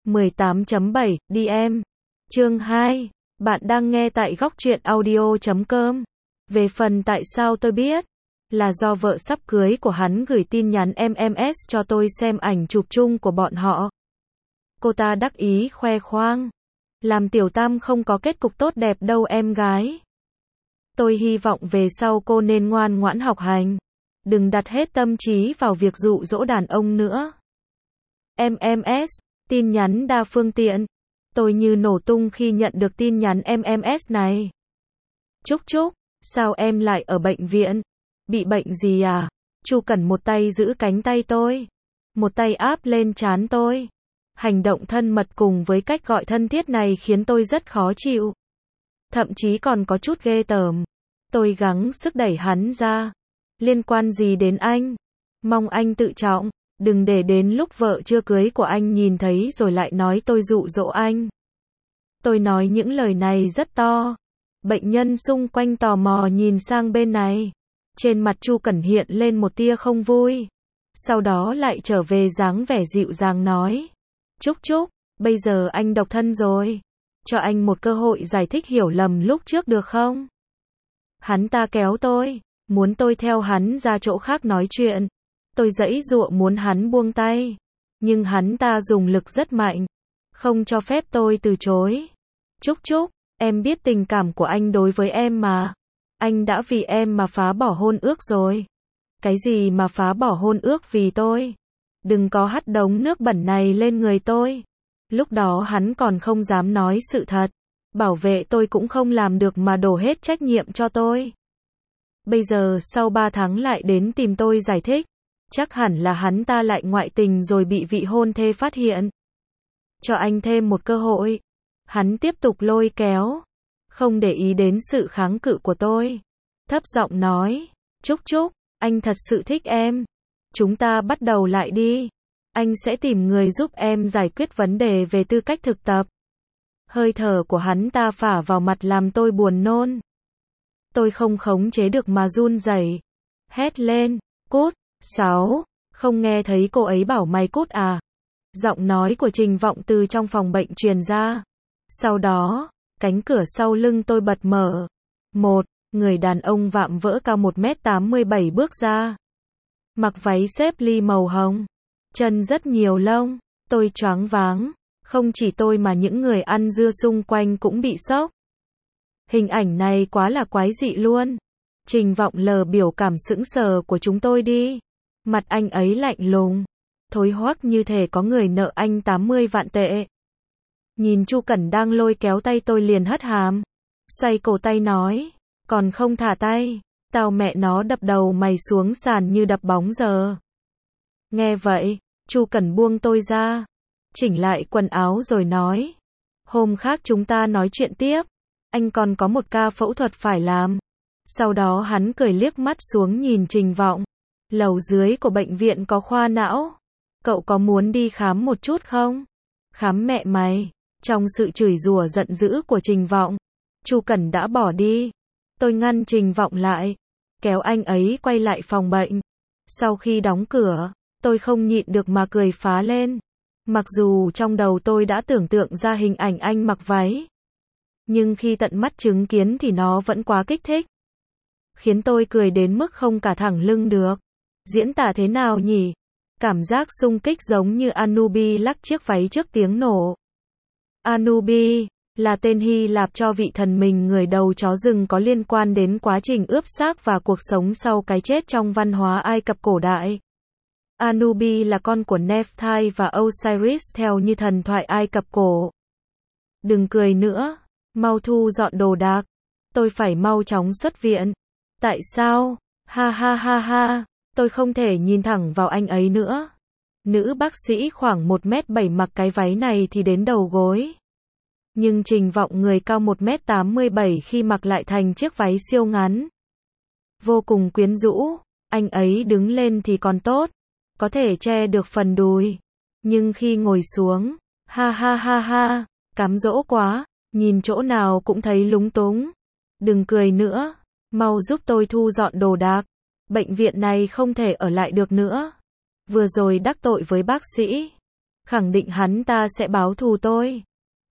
18.7, đi em. Chương 2. Bạn đang nghe tại góc truyện audio.com. Về phần tại sao tôi biết, là do vợ sắp cưới của hắn gửi tin nhắn MMS cho tôi xem ảnh chụp chung của bọn họ. Cô ta đắc ý khoe khoang. Làm tiểu tam không có kết cục tốt đẹp đâu em gái. Tôi hy vọng về sau cô nên ngoan ngoãn học hành. Đừng đặt hết tâm trí vào việc dụ dỗ đàn ông nữa. MMS, tin nhắn đa phương tiện. Tôi như nổ tung khi nhận được tin nhắn MMS này. Chúc chúc, sao em lại ở bệnh viện? Bị bệnh gì à? Chu Cẩn một tay giữ cánh tay tôi, một tay áp lên trán tôi. Hành động thân mật cùng với cách gọi thân thiết này khiến tôi rất khó chịu. Thậm chí còn có chút ghê tởm. Tôi gắng sức đẩy hắn ra. Liên quan gì đến anh? Mong anh tự trọng, đừng để đến lúc vợ chưa cưới của anh nhìn thấy rồi lại nói tôi dụ dỗ anh. Tôi nói những lời này rất to. Bệnh nhân xung quanh tò mò nhìn sang bên này. Trên mặt Chu Cẩn hiện lên một tia không vui. Sau đó lại trở về dáng vẻ dịu dàng nói. Chúc chúc, bây giờ anh độc thân rồi. Cho anh một cơ hội giải thích hiểu lầm lúc trước được không? Hắn ta kéo tôi, muốn tôi theo hắn ra chỗ khác nói chuyện. Tôi giãy giụa muốn hắn buông tay. Nhưng hắn ta dùng lực rất mạnh. Không cho phép tôi từ chối. Chúc chúc, em biết tình cảm của anh đối với em mà. Anh đã vì em mà phá bỏ hôn ước rồi. Cái gì mà phá bỏ hôn ước vì tôi? Đừng có hắt đống nước bẩn này lên người tôi. Lúc đó hắn còn không dám nói sự thật. Bảo vệ tôi cũng không làm được mà đổ hết trách nhiệm cho tôi. Bây giờ sau 3 tháng lại đến tìm tôi giải thích. Chắc hẳn là hắn ta lại ngoại tình rồi bị vị hôn thê phát hiện. Cho anh thêm một cơ hội. Hắn tiếp tục lôi kéo. Không để ý đến sự kháng cự của tôi. Thấp giọng nói. Chúc chúc, anh thật sự thích em. Chúng ta bắt đầu lại đi. Anh sẽ tìm người giúp em giải quyết vấn đề về tư cách thực tập. Hơi thở của hắn ta phả vào mặt làm tôi buồn nôn. Tôi không khống chế được mà run rẩy. Hét lên. Cút. 6. Không nghe thấy cô ấy bảo mày cút à? Giọng nói của Trình Vọng từ trong phòng bệnh truyền ra. Sau đó, cánh cửa sau lưng tôi bật mở. Một người đàn ông vạm vỡ cao 1m87 bước ra. Mặc váy xếp ly màu hồng. Chân rất nhiều lông. Tôi choáng váng. Không chỉ tôi mà những người ăn dưa xung quanh cũng bị sốc. Hình ảnh này quá là quái dị luôn. Trình Vọng lờ biểu cảm sững sờ của chúng tôi đi. Mặt anh ấy lạnh lùng. Thối hoắc như thể có người nợ anh 80 vạn tệ. Nhìn Chu Cẩn đang lôi kéo tay tôi liền hất hàm. Xoay cổ tay nói. Còn không thả tay. Tao mẹ nó đập đầu mày xuống sàn như đập bóng giờ. Nghe vậy, Chu Cẩn buông tôi ra. Chỉnh lại quần áo rồi nói. Hôm khác chúng ta nói chuyện tiếp. Anh còn có một ca phẫu thuật phải làm. Sau đó hắn cười liếc mắt xuống nhìn Trình Vọng. Lầu dưới của bệnh viện có khoa não. Cậu có muốn đi khám một chút không? Khám mẹ mày. Trong sự chửi rủa giận dữ của Trình Vọng, Chu Cẩn đã bỏ đi. Tôi ngăn Trình Vọng lại, kéo anh ấy quay lại phòng bệnh. Sau khi đóng cửa, tôi không nhịn được mà cười phá lên. Mặc dù trong đầu tôi đã tưởng tượng ra hình ảnh anh mặc váy, nhưng khi tận mắt chứng kiến thì nó vẫn quá kích thích. Khiến tôi cười đến mức không cả thẳng lưng được. Diễn tả thế nào nhỉ? Cảm giác xung kích giống như Anubi lắc chiếc váy trước tiếng nổ. Anubi là tên Hy Lạp cho vị thần mình người đầu chó rừng có liên quan đến quá trình ướp xác và cuộc sống sau cái chết trong văn hóa Ai Cập cổ đại. Anubi là con của Nephthys và Osiris theo như thần thoại Ai Cập cổ. Đừng cười nữa, mau thu dọn đồ đạc. Tôi phải mau chóng xuất viện. Tại sao? Ha ha ha ha, tôi không thể nhìn thẳng vào anh ấy nữa. Nữ bác sĩ khoảng 1m7 mặc cái váy này thì đến đầu gối. Nhưng Trình Vọng người cao 1m87 khi mặc lại thành chiếc váy siêu ngắn. Vô cùng quyến rũ, anh ấy đứng lên thì còn tốt, có thể che được phần đùi. Nhưng khi ngồi xuống, ha ha ha ha, cám dỗ quá, nhìn chỗ nào cũng thấy lúng túng. Đừng cười nữa, mau giúp tôi thu dọn đồ đạc. Bệnh viện này không thể ở lại được nữa. Vừa rồi đắc tội với bác sĩ. khẳng định hắn ta sẽ báo thù tôi.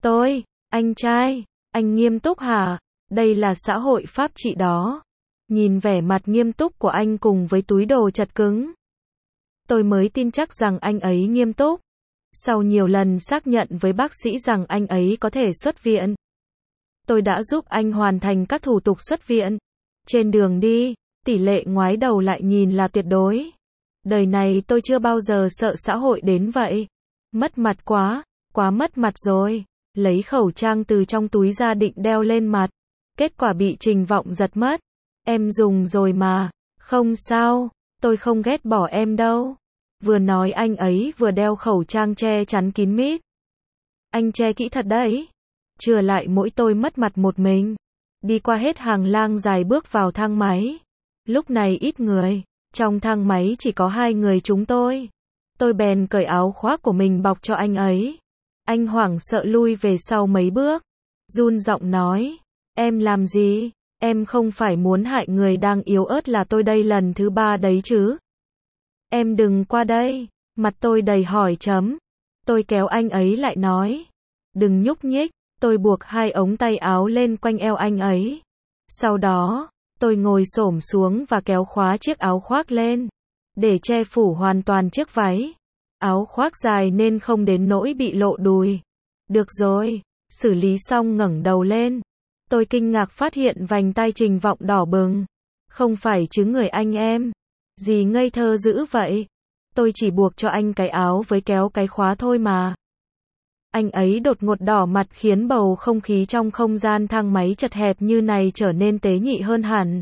Anh trai, anh nghiêm túc hả? Đây là xã hội pháp trị đó. Nhìn vẻ mặt nghiêm túc của anh cùng với túi đồ chật cứng, tôi mới tin chắc rằng anh ấy nghiêm túc. Sau nhiều lần xác nhận với bác sĩ rằng anh ấy có thể xuất viện, tôi đã giúp anh hoàn thành các thủ tục xuất viện. Trên đường đi, tỷ lệ ngoái đầu lại nhìn là tuyệt đối. Đời này tôi chưa bao giờ sợ xã hội đến vậy. Mất mặt quá mất mặt rồi. Lấy khẩu trang từ trong túi ra định đeo lên mặt. Kết quả bị Trình Vọng giật mất. Em dùng rồi mà. Không sao, tôi không ghét bỏ em đâu. Vừa nói anh ấy vừa đeo khẩu trang che chắn kín mít. Anh che kỹ thật đấy. Chừa lại mỗi tôi mất mặt một mình. Đi qua hết hàng lang dài bước vào thang máy. Lúc này ít người. Trong thang máy chỉ có 2 người chúng tôi. Tôi bèn cởi áo khoác của mình bọc cho anh ấy. Anh hoảng sợ lui về sau mấy bước. Run giọng nói. Em làm gì? Em không phải muốn hại người đang yếu ớt là tôi đây lần thứ 3 đấy chứ? Em đừng qua đây. Mặt tôi đầy hỏi chấm. Tôi kéo anh ấy lại nói. Đừng nhúc nhích. Tôi buộc 2 ống tay áo lên quanh eo anh ấy. Sau đó, tôi ngồi xổm xuống và kéo khóa chiếc áo khoác lên, để che phủ hoàn toàn chiếc váy. Áo khoác dài nên không đến nỗi bị lộ đùi. Được rồi, xử lý xong ngẩng đầu lên. Tôi kinh ngạc phát hiện vành tai Trình Vọng đỏ bừng. Không phải chứ người anh em. Gì ngây thơ dữ vậy? Tôi chỉ buộc cho anh cái áo với kéo cái khóa thôi mà. Anh ấy đột ngột đỏ mặt khiến bầu không khí trong không gian thang máy chật hẹp như này trở nên tế nhị hơn hẳn.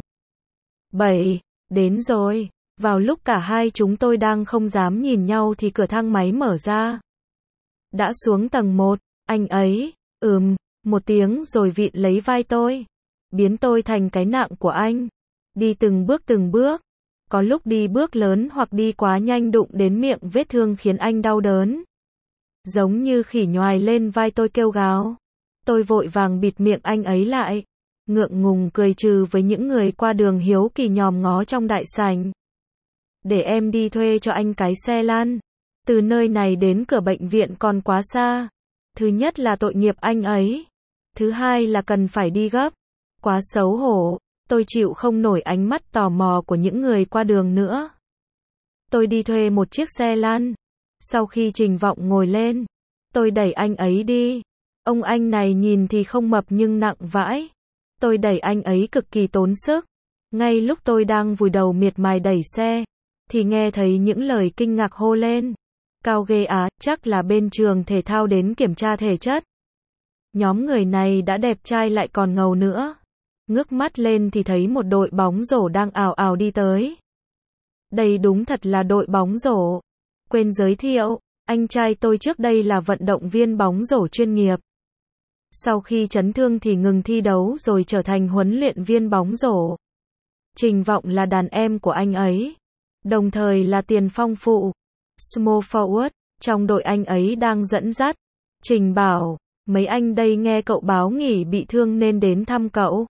7. Đến rồi. Vào lúc cả hai chúng tôi đang không dám nhìn nhau thì cửa thang máy mở ra. Đã xuống tầng 1, anh ấy, một tiếng rồi vịn lấy vai tôi. Biến tôi thành cái nạng của anh. Đi từng bước. Có lúc đi bước lớn hoặc đi quá nhanh đụng đến miệng vết thương khiến anh đau đớn. Giống như khỉ nhoài lên vai tôi kêu gào. Tôi vội vàng bịt miệng anh ấy lại. Ngượng ngùng cười trừ với những người qua đường hiếu kỳ nhòm ngó trong đại sảnh. Để em đi thuê cho anh cái xe lăn. Từ nơi này đến cửa bệnh viện còn quá xa. Thứ nhất là tội nghiệp anh ấy. Thứ hai là cần phải đi gấp. Quá xấu hổ. Tôi chịu không nổi ánh mắt tò mò của những người qua đường nữa. Tôi đi thuê một chiếc xe lăn. Sau khi Trình Vọng ngồi lên, tôi đẩy anh ấy đi. Ông anh này nhìn thì không mập nhưng nặng vãi. Tôi đẩy anh ấy cực kỳ tốn sức. Ngay lúc tôi đang vùi đầu miệt mài đẩy xe, thì nghe thấy những lời kinh ngạc hô lên. Cao ghê á, chắc là bên trường thể thao đến kiểm tra thể chất. Nhóm người này đã đẹp trai lại còn ngầu nữa. Ngước mắt lên thì thấy một đội bóng rổ đang ào ào đi tới. Đây đúng thật là đội bóng rổ. Quên giới thiệu, anh trai tôi trước đây là vận động viên bóng rổ chuyên nghiệp. Sau khi chấn thương thì ngừng thi đấu rồi trở thành huấn luyện viên bóng rổ. Trình Vọng là đàn em của anh ấy, đồng thời là tiền phong phụ, small forward, trong đội anh ấy đang dẫn dắt. Trình bảo, mấy anh đây nghe cậu báo nghỉ bị thương nên đến thăm cậu.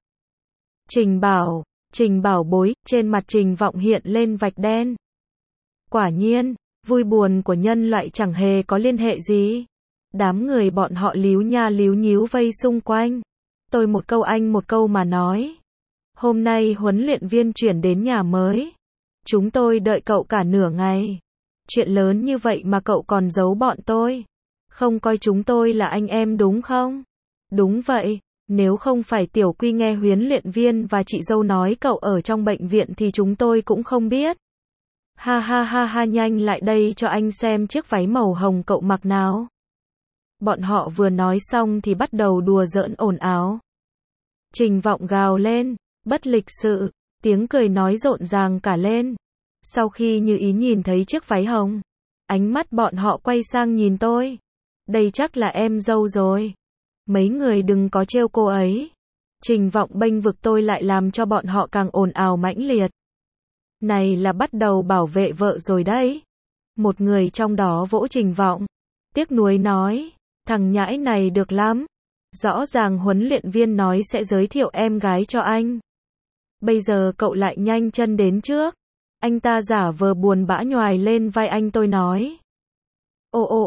Trình bảo bối, trên mặt Trình Vọng hiện lên vạch đen. Quả nhiên, vui buồn của nhân loại chẳng hề có liên hệ gì. Đám người bọn họ líu nha líu nhíu vây xung quanh. Tôi một câu anh một câu mà nói. Hôm nay huấn luyện viên chuyển đến nhà mới. Chúng tôi đợi cậu cả nửa ngày. Chuyện lớn như vậy mà cậu còn giấu bọn tôi. Không coi chúng tôi là anh em đúng không? Đúng vậy, nếu không phải Tiểu Quy nghe huấn luyện viên và chị dâu nói cậu ở trong bệnh viện thì chúng tôi cũng không biết. Ha ha ha ha, nhanh lại đây cho anh xem chiếc váy màu hồng cậu mặc nào. Bọn họ vừa nói xong thì bắt đầu đùa giỡn ồn ào. Trình Vọng gào lên, bất lịch sự, tiếng cười nói rộn ràng cả lên. Sau khi như ý nhìn thấy chiếc váy hồng, ánh mắt bọn họ quay sang nhìn tôi. Đây chắc là em dâu rồi. Mấy người đừng có trêu cô ấy. Trình Vọng bênh vực tôi lại làm cho bọn họ càng ồn ào mãnh liệt. Này là bắt đầu bảo vệ vợ rồi đấy. Một người trong đó vỗ Trình Vọng, tiếc nuối nói, thằng nhãi này được lắm. Rõ ràng huấn luyện viên nói sẽ giới thiệu em gái cho anh. Bây giờ cậu lại nhanh chân đến trước. Anh ta giả vờ buồn bã nhoài lên vai anh tôi nói. Ô,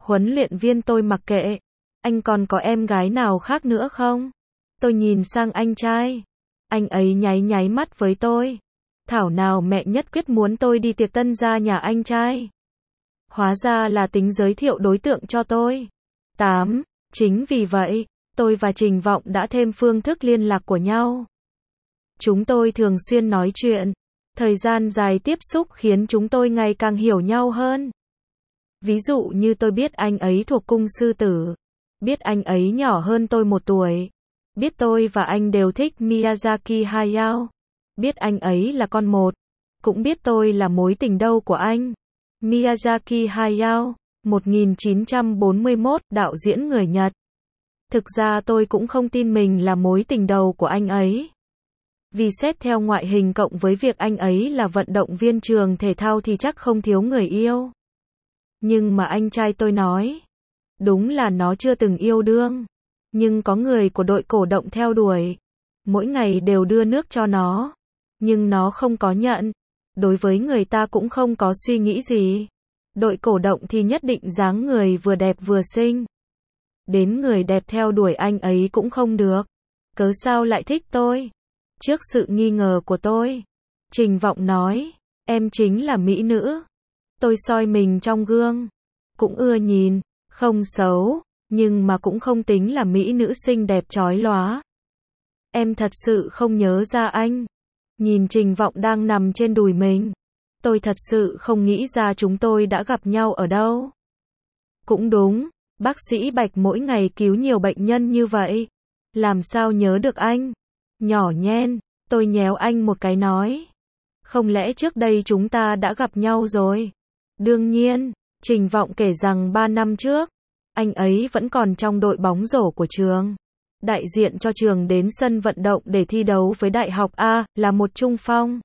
Huấn luyện viên tôi mặc kệ. Anh còn có em gái nào khác nữa không? Tôi nhìn sang anh trai. Anh ấy nháy nháy mắt với tôi. Thảo nào mẹ nhất quyết muốn tôi đi tiệc tân gia nhà anh trai. Hóa ra là tính giới thiệu đối tượng cho tôi. 8. Chính vì vậy, tôi và Trình Vọng đã thêm phương thức liên lạc của nhau. Chúng tôi thường xuyên nói chuyện. Thời gian dài tiếp xúc khiến chúng tôi ngày càng hiểu nhau hơn. Ví dụ như tôi biết anh ấy thuộc cung sư tử. Biết anh ấy nhỏ hơn tôi 1 tuổi. Biết tôi và anh đều thích Miyazaki Hayao. Biết anh ấy là con một. Cũng biết tôi là mối tình đầu của anh. Miyazaki Hayao, 1941, đạo diễn người Nhật. Thực ra tôi cũng không tin mình là mối tình đầu của anh ấy. Vì xét theo ngoại hình cộng với việc anh ấy là vận động viên trường thể thao thì chắc không thiếu người yêu. Nhưng mà anh trai tôi nói, đúng là nó chưa từng yêu đương. Nhưng có người của đội cổ động theo đuổi. Mỗi ngày đều đưa nước cho nó. Nhưng nó không có nhận. Đối với người ta cũng không có suy nghĩ gì. Đội cổ động thì nhất định dáng người vừa đẹp vừa xinh. Đến người đẹp theo đuổi anh ấy cũng không được. Cớ sao lại thích tôi? Trước sự nghi ngờ của tôi, Trình Vọng nói, em chính là mỹ nữ. Tôi soi mình trong gương. Cũng ưa nhìn, không xấu, nhưng mà cũng không tính là mỹ nữ xinh đẹp chói lóa. Em thật sự không nhớ ra anh. Nhìn Trình Vọng đang nằm trên đùi mình. Tôi thật sự không nghĩ ra chúng tôi đã gặp nhau ở đâu. Cũng đúng, bác sĩ Bạch mỗi ngày cứu nhiều bệnh nhân như vậy. Làm sao nhớ được anh? Nhỏ nhen, tôi nhéo anh một cái nói. Không lẽ trước đây chúng ta đã gặp nhau rồi? Đương nhiên, Trình Vọng kể rằng 3 năm trước, anh ấy vẫn còn trong đội bóng rổ của trường. Đại diện cho trường đến sân vận động để thi đấu với Đại học A, là một trung phong.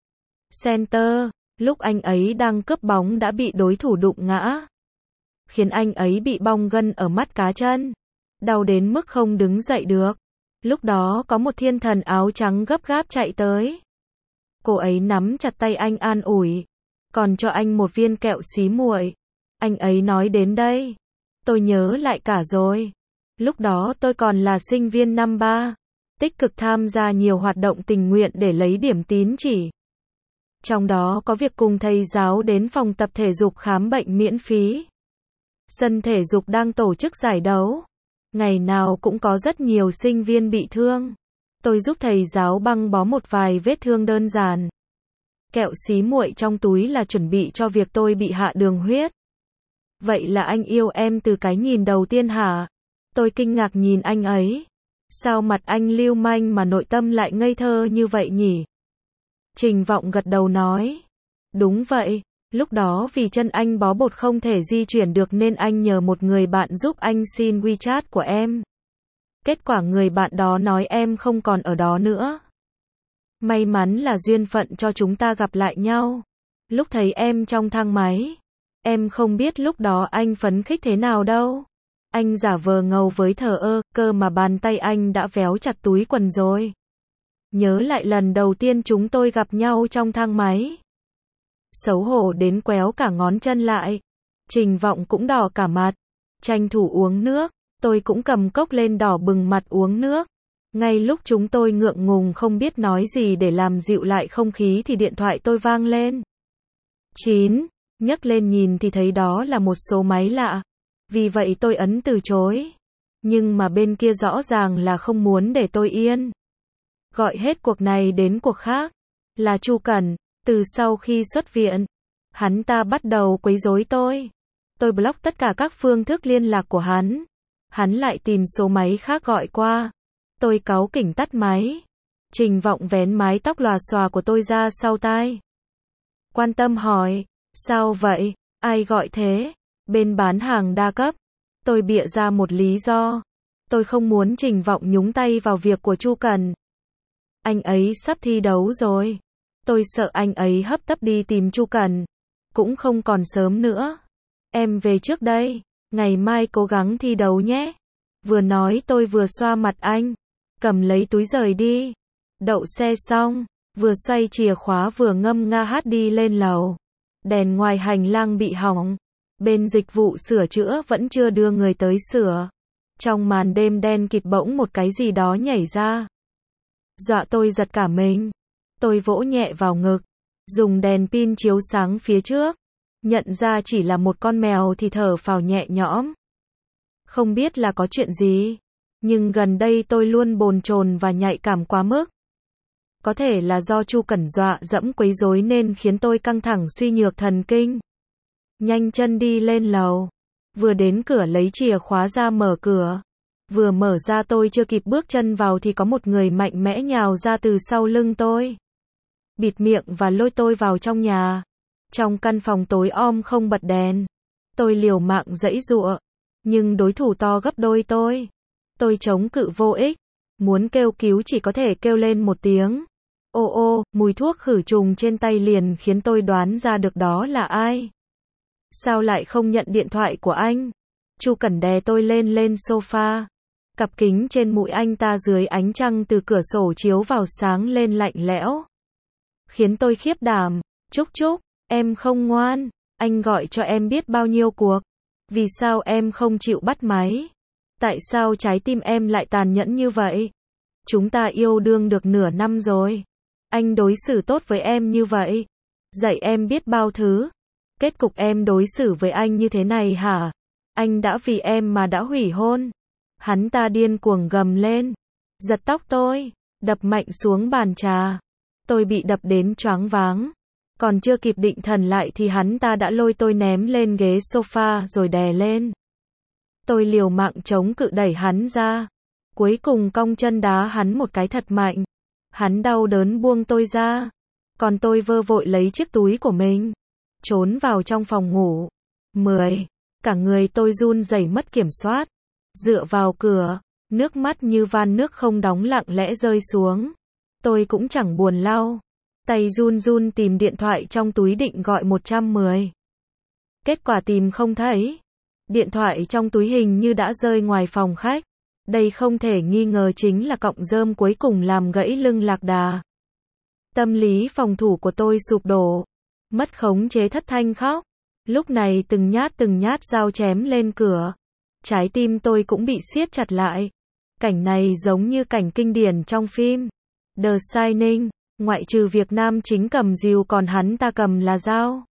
Center, lúc anh ấy đang cướp bóng đã bị đối thủ đụng ngã. Khiến anh ấy bị bong gân ở mắt cá chân. Đau đến mức không đứng dậy được. Lúc đó có một thiên thần áo trắng gấp gáp chạy tới. Cô ấy nắm chặt tay anh an ủi. Còn cho anh một viên kẹo xí muội. Anh ấy nói đến đây. Tôi nhớ lại cả rồi. Lúc đó tôi còn là sinh viên năm 3. Tích cực tham gia nhiều hoạt động tình nguyện để lấy điểm tín chỉ. Trong đó có việc cùng thầy giáo đến phòng tập thể dục khám bệnh miễn phí. Sân thể dục đang tổ chức giải đấu. Ngày nào cũng có rất nhiều sinh viên bị thương. Tôi giúp thầy giáo băng bó một vài vết thương đơn giản. Kẹo xí muội trong túi là chuẩn bị cho việc tôi bị hạ đường huyết. Vậy là anh yêu em từ cái nhìn đầu tiên hả? Tôi kinh ngạc nhìn anh ấy. Sao mặt anh lưu manh mà nội tâm lại ngây thơ như vậy nhỉ? Trình Vọng gật đầu nói. Đúng vậy, lúc đó vì chân anh bó bột không thể di chuyển được nên anh nhờ một người bạn giúp anh xin WeChat của em. Kết quả người bạn đó nói em không còn ở đó nữa. May mắn là duyên phận cho chúng ta gặp lại nhau. Lúc thấy em trong thang máy, em không biết lúc đó anh phấn khích thế nào đâu. Anh giả vờ ngầu với thờ ơ, cơ mà bàn tay anh đã véo chặt túi quần rồi. Nhớ lại lần đầu tiên chúng tôi gặp nhau trong thang máy. Xấu hổ đến quéo cả ngón chân lại. Trình Vọng cũng đỏ cả mặt. Tranh thủ uống nước. Tôi cũng cầm cốc lên đỏ bừng mặt uống nước. Ngay lúc chúng tôi ngượng ngùng không biết nói gì để làm dịu lại không khí thì điện thoại tôi vang lên. 9. Nhấc lên nhìn thì thấy đó là một số máy lạ. Vì vậy tôi ấn từ chối. Nhưng mà bên kia rõ ràng là không muốn để tôi yên. Gọi hết cuộc này đến cuộc khác. Là Chu Cẩn. Từ sau khi xuất viện, hắn ta bắt đầu quấy rối tôi. Tôi block tất cả các phương thức liên lạc của hắn. Hắn lại tìm số máy khác gọi qua. Tôi cáu kỉnh tắt máy. Trình Vọng vén mái tóc lòa xòa của tôi ra sau tai. Quan tâm hỏi, sao vậy? Ai gọi thế? Bên bán hàng đa cấp. Tôi bịa ra một lý do. Tôi không muốn Trình Vọng nhúng tay vào việc của Chu Cẩn. Anh ấy sắp thi đấu rồi. Tôi sợ anh ấy hấp tấp đi tìm Chu Cẩn. Cũng không còn sớm nữa. Em về trước đây. Ngày mai cố gắng thi đấu nhé. Vừa nói tôi vừa xoa mặt anh. Cầm lấy túi rời đi. Đậu xe xong. Vừa xoay chìa khóa vừa ngâm nga hát đi lên lầu. Đèn ngoài hành lang bị hỏng. Bên dịch vụ sửa chữa vẫn chưa đưa người tới sửa. Trong màn đêm đen kịt bỗng một cái gì đó nhảy ra. Dọa tôi giật cả mình. Tôi vỗ nhẹ vào ngực, dùng đèn pin chiếu sáng phía trước. Nhận ra chỉ là một con mèo thì thở phào nhẹ nhõm. Không biết là có chuyện gì, nhưng gần đây tôi luôn bồn chồn và nhạy cảm quá mức. Có thể là do Chu Cẩn dọa dẫm quấy rối nên khiến tôi căng thẳng suy nhược thần kinh. Nhanh chân đi lên lầu. Vừa đến cửa lấy chìa khóa ra mở cửa. Vừa mở ra tôi chưa kịp bước chân vào thì có một người mạnh mẽ nhào ra từ sau lưng tôi. Bịt miệng và lôi tôi vào trong nhà. Trong căn phòng tối om không bật đèn. Tôi liều mạng giãy giụa. Nhưng đối thủ to gấp đôi tôi. Tôi chống cự vô ích. Muốn kêu cứu chỉ có thể kêu lên một tiếng. Ô ô, mùi thuốc khử trùng trên tay liền khiến tôi đoán ra được đó là ai. Sao lại không nhận điện thoại của anh? Chu Cẩn đè tôi lên sofa. Cặp kính trên mũi anh ta dưới ánh trăng từ cửa sổ chiếu vào sáng lên lạnh lẽo. Khiến tôi khiếp đảm. Trúc Trúc, em không ngoan. Anh gọi cho em biết bao nhiêu cuộc. Vì sao em không chịu bắt máy? Tại sao trái tim em lại tàn nhẫn như vậy? Chúng ta yêu đương được nửa năm rồi. Anh đối xử tốt với em như vậy. Dạy em biết bao thứ. Kết cục em đối xử với anh như thế này hả? Anh đã vì em mà đã hủy hôn. Hắn ta điên cuồng gầm lên. Giật tóc tôi. Đập mạnh xuống bàn trà. Tôi bị đập đến choáng váng. Còn chưa kịp định thần lại thì hắn ta đã lôi tôi ném lên ghế sofa rồi đè lên. Tôi liều mạng chống cự đẩy hắn ra. Cuối cùng cong chân đá hắn một cái thật mạnh. Hắn đau đớn buông tôi ra. Còn tôi vơ vội lấy chiếc túi của mình. Trốn vào trong phòng ngủ. 10. Cả người tôi run rẩy mất kiểm soát. Dựa vào cửa. Nước mắt như van nước không đóng lặng lẽ rơi xuống. Tôi cũng chẳng buồn lau. Tay run run tìm điện thoại trong túi định gọi 110. Kết quả tìm không thấy. Điện thoại trong túi hình như đã rơi ngoài phòng khách. Đây không thể nghi ngờ chính là cọng rơm cuối cùng làm gãy lưng lạc đà. Tâm lý phòng thủ của tôi sụp đổ. Mất khống chế thất thanh khóc. Lúc này từng nhát dao chém lên cửa. Trái tim tôi cũng bị siết chặt lại. Cảnh này giống như cảnh kinh điển trong phim The Shining. Ngoại trừ việc nam chính cầm rìu còn hắn ta cầm là dao.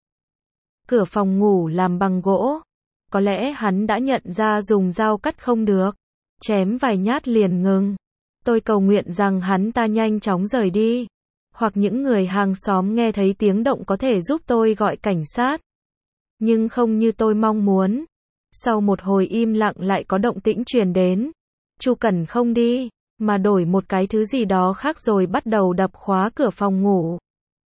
Cửa phòng ngủ làm bằng gỗ. Có lẽ hắn đã nhận ra dùng dao cắt không được. Chém vài nhát liền ngừng. Tôi cầu nguyện rằng hắn ta nhanh chóng rời đi. Hoặc những người hàng xóm nghe thấy tiếng động có thể giúp tôi gọi cảnh sát. Nhưng không như tôi mong muốn. Sau một hồi im lặng lại có động tĩnh truyền đến. Chu Cẩn không đi, mà đổi một cái thứ gì đó khác rồi bắt đầu đập khóa cửa phòng ngủ.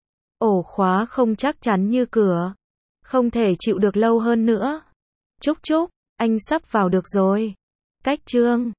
Ổ khóa không chắc chắn như cửa. Không thể chịu được lâu hơn nữa. Trúc Trúc, anh sắp vào được rồi. Cách chương